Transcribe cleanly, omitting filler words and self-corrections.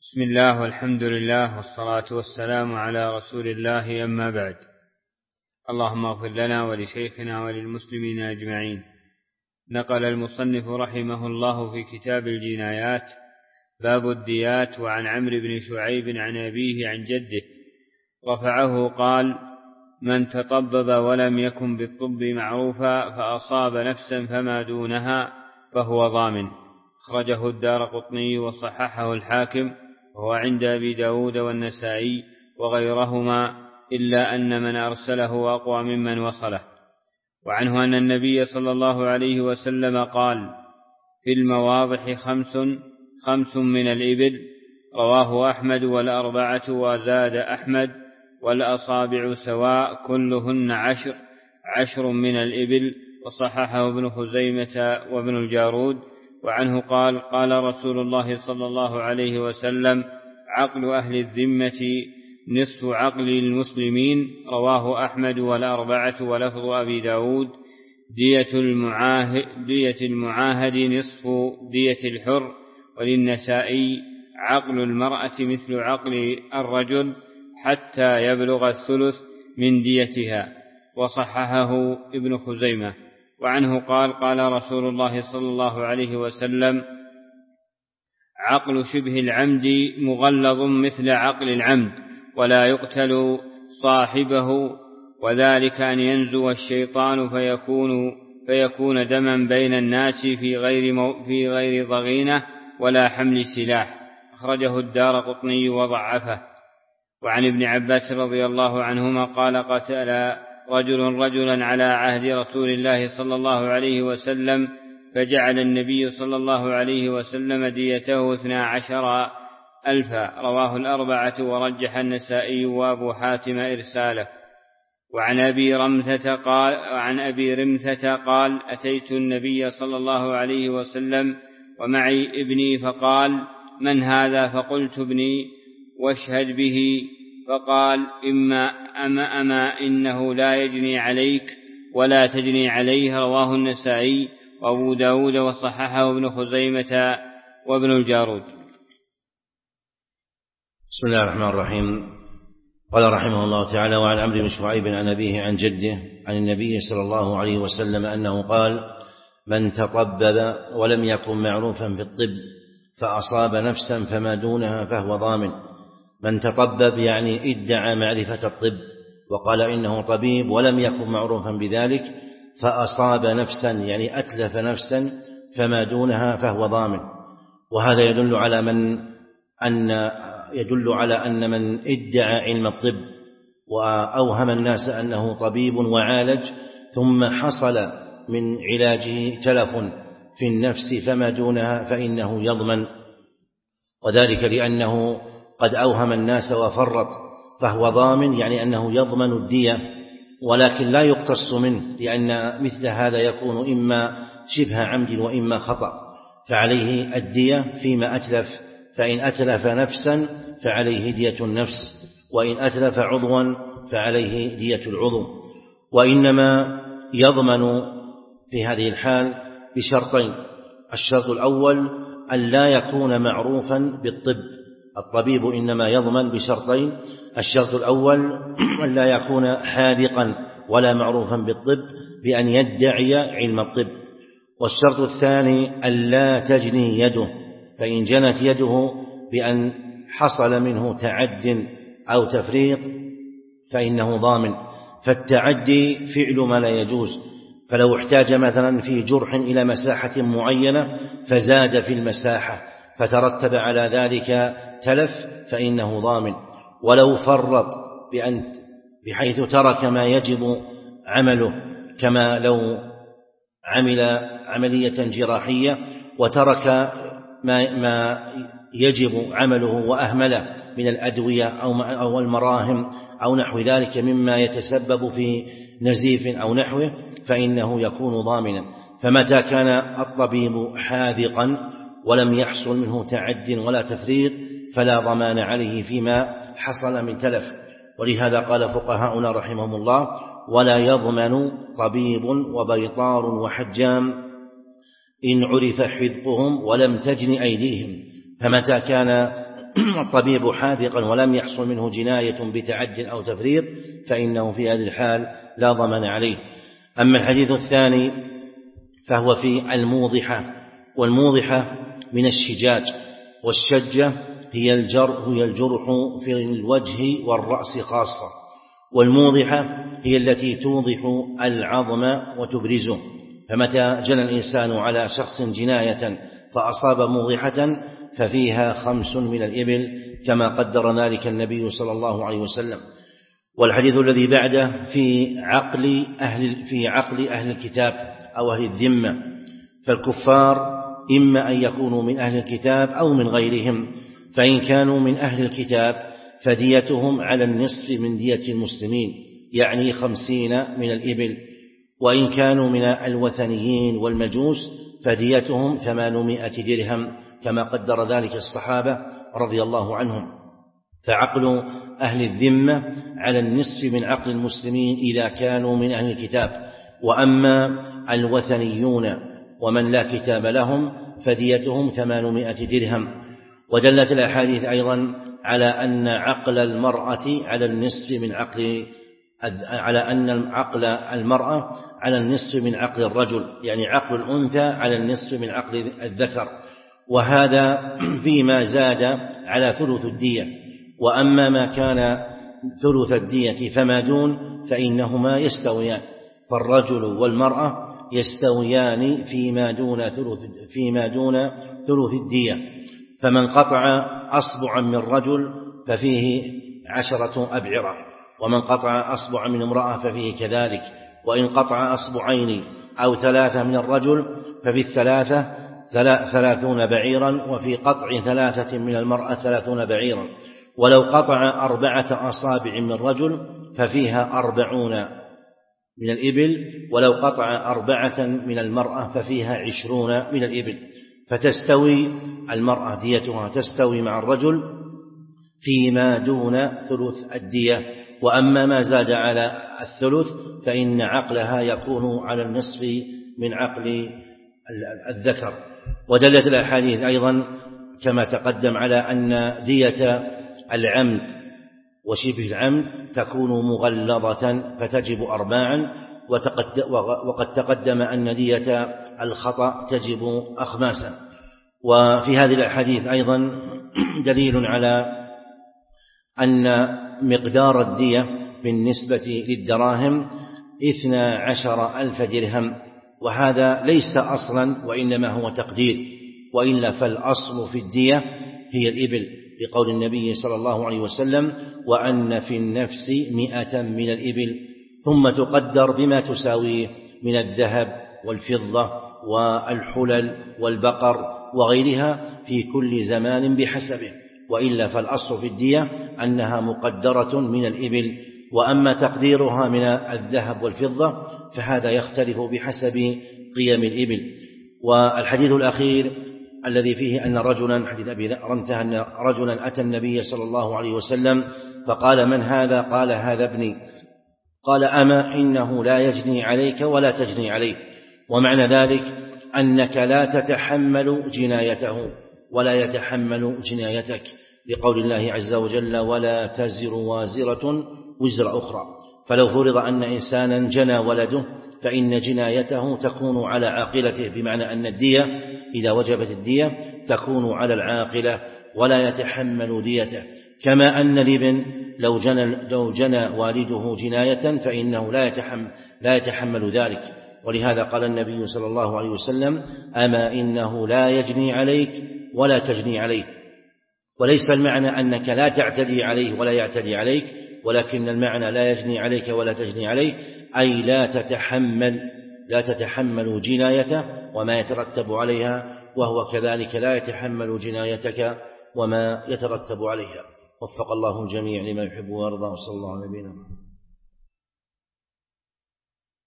بسم الله والحمد لله والصلاة والسلام على رسول الله، أما بعد. اللهم اغفر لنا ولشيخنا وللمسلمين أجمعين. نقل المصنف رحمه الله في كتاب الجنايات باب الديات: وعن عمرو بن شعيب عن أبيه عن جده رفعه قال: من تطبب ولم يكن بالطب معروفا فأصاب نفسا فما دونها فهو ضامن. أخرجه الدارقطني وصححه الحاكم، وهو عند أبي داود والنسائي وغيرهما، إلا أن من أرسله أقوى ممن وصله. وعنه أن النبي صلى الله عليه وسلم قال: في المواضح خمس من الإبل. رواه أحمد والأربعة، وزاد أحمد: والأصابع سواء كلهن 10 من الإبل. وصححه ابن خزيمة وابن الجارود. وعنه قال: قال رسول الله صلى الله عليه وسلم: عقل أهل الذمة نصف عقل المسلمين. رواه أحمد والأربعة، ولفظ أبي داود: دية المعاهد نصف دية الحر. وللنسائي: عقل المرأة مثل عقل الرجل حتى يبلغ الثلث من ديتها. وصححه ابن خزيمة. وعنه قال: قال رسول الله صلى الله عليه وسلم: عقل شبه العمد مغلظ مثل عقل العمد، ولا يقتل صاحبه، وذلك أن ينزو الشيطان فيكون دما بين الناس في غير ضغينة ولا حمل سلاح. أخرجه الدارقطني وضعفه. وعن ابن عباس رضي الله عنهما قال: قتل رجلا على عهد رسول الله صلى الله عليه وسلم، فجعل النبي صلى الله عليه وسلم ديته 12,000. رواه الأربعة، ورجح النسائي وأبو حاتم إرساله. وعن أبي رمثة قال: أتيت النبي صلى الله عليه وسلم ومعي ابني، فقال: من هذا؟ فقلت: ابني، واشهد به. فقال: أما إنه لا يجني عليك ولا تجني عليه. رواه النسائي وأبو داود، وصححه ابن خزيمة وابن الجارود. بسم الله الرحمن الرحيم. قال رحمه الله تعالى: وعن عمرو بن شعيب عن أبيه عن جده عن النبي صلى الله عليه وسلم أنه قال: من تطبب ولم يكن معروفا بالطب فأصاب نفسا فما دونها فهو ضامن. من تطبب يعني ادعى معرفة الطب وقال إنه طبيب ولم يكن معروفا بذلك، فأصاب نفسا يعني أتلف نفسا فما دونها فهو ضامن. وهذا يدل على أن من ادعى علم الطب وأوهم الناس أنه طبيب وعالج، ثم حصل من علاجه تلف في النفس فما دونها فإنه يضمن، وذلك لأنه قد أوهم الناس وفرط، فهو ضامن يعني أنه يضمن الدية، ولكن لا يقتص منه، لأن مثل هذا يكون إما شبه عمد وإما خطأ، فعليه الدية فيما أتلف. فإن أتلف نفسا فعليه دية النفس، وإن أتلف عضوا فعليه دية العضو. وإنما يضمن في هذه الحال بشرطين: الشرط الأول أن لا يكون معروفا بالطب. الطبيب إنما يضمن بشرطين: الشرط الأول أن لا يكون حاذقا ولا معروفا بالطب بأن يدعي علم الطب، والشرط الثاني أن لا تجني يده، فإن جنت يده بأن حصل منه تعد أو تفريط فإنه ضامن. فالتعدي فعل ما لا يجوز، فلو احتاج مثلا في جرح إلى مساحة معينة فزاد في المساحة فترتب على ذلك تلف فإنه ضامن. ولو فرط بحيث ترك ما يجب عمله، كما لو عمل عملية جراحية وترك ما يجب عمله وأهمله من الأدوية أو المراهم أو نحو ذلك مما يتسبب في نزيف أو نحوه، فإنه يكون ضامنا. فمتى كان الطبيب حاذقا ولم يحصل منه تعد ولا تفريط فلا ضمان عليه فيما حصل من تلف. ولهذا قال فقهاؤنا رحمهم الله: ولا يضمن طبيب وبيطار وحجام إن عرف حذقهم ولم تجن أيديهم. فمتى كان الطبيب حاذقا ولم يحصل منه جناية بتعد أو تفريط فإنه في هذه الحال لا ضمان عليه. أما الحديث الثاني فهو في الموضحة، والموضحة من الشجاج، والشجة هي الجرح في الوجه والرأس خاصة، والموضحة هي التي توضح العظم وتبرزه. فمتى جنى الإنسان على شخص جناية فأصاب موضحة ففيها 5 من الإبل كما قدر ذلك النبي صلى الله عليه وسلم. والحديث الذي بعده في عقل أهل الكتاب أو أهل الذمة، فالكفار إما أن يكونوا من أهل الكتاب أو من غيرهم، فإن كانوا من أهل الكتاب فديتهم على النصف من دية المسلمين، يعني 50 من الإبل. وإن كانوا من الوثنيين والمجوس فديتهم 800 درهم كما قدر ذلك الصحابة رضي الله عنهم. فعقل أهل الذمة على النصف من عقل المسلمين إذا كانوا من أهل الكتاب، وأما الوثنيون ومن لا كتاب لهم فديتهم 800 درهم. ودلت الأحاديث أيضا على أن عقل المرأة على النصف من عقل المرأة على النصف من عقل الرجل، يعني عقل الأنثى على النصف من عقل الذكر، وهذا فيما زاد على ثلث الدية. وأما ما كان ثلث الدية فما دون فإنهما يستويان، فالرجل والمرأة يستويان فيما دون ثلث الدية. فمن قطع أصبعا من رجل ففيه 10 أبعرة، ومن قطع أصبعا من امرأة ففيه كذلك، وإن قطع أصبعين أو 3 من الرجل ففي 30 بعيرا، وفي قطع 3 من المرأة 30 بعيرا. ولو قطع 4 أصابع من رجل ففيها 40 من الإبل، ولو قطع 4 من المرأة ففيها 20 من الإبل. فتستوي المرأة ديتها تستوي مع الرجل فيما دون ثلث الدية. وأما ما زاد على الثلث فإن عقلها يكون على النصف من عقل الذكر. ودلت الأحاديث أيضا كما تقدم على أن دية العمد وشبه العمد تكون مغلظة فتجب 4، وقد تقدم أن دية الخطأ تجب 5. وفي هذه الأحاديث أيضا دليل على أن مقدار الدية بالنسبة للدراهم 12,000 درهم، وهذا ليس أصلا وإنما هو تقدير، وإلا فالأصل في الدية هي الإبل، لقول النبي صلى الله عليه وسلم: وأن في النفس 100 من الإبل، ثم تقدر بما تساويه من الذهب والفضة والحلل والبقر وغيرها في كل زمان بحسبه، وإلا فالأصل في الدية أنها مقدرة من الإبل. وأما تقديرها من الذهب والفضة فهذا يختلف بحسب قيم الإبل. والحديث الأخير الذي فيه أن رجلا، حديث أبي رمثة، أن رجلا أتى النبي صلى الله عليه وسلم فقال: من هذا؟ قال: هذا ابني. قال: أما إنه لا يجني عليك ولا تجني عليه. ومعنى ذلك أنك لا تتحمل جنايته ولا يتحمل جنايتك، لقول الله عز وجل: ولا تزر وازرة وزر أخرى. فلو فرض أن إنسانا جنى ولده فإن جنايته تكون على عاقلته، بمعنى أن الدية إذا وجبت الدية تكون على العاقلة ولا يتحمل ديته، كما أن الابن لو جنى والده جناية فإنه لا يتحمل ذلك. ولهذا قال النبي صلى الله عليه وسلم: أما إنه لا يجني عليك ولا تجني عليه. وليس المعنى أنك لا تعتدي عليه ولا يعتدي عليك، ولكن المعنى لا يجني عليك ولا تجني عليه أي لا تتحمل جنايته وما يترتب عليها، وهو كذلك لا يتحمل جنايتك وما يترتب عليها. وفق الله الجميع لما يحب ويرضى، وصلى الله على نبينا محمد.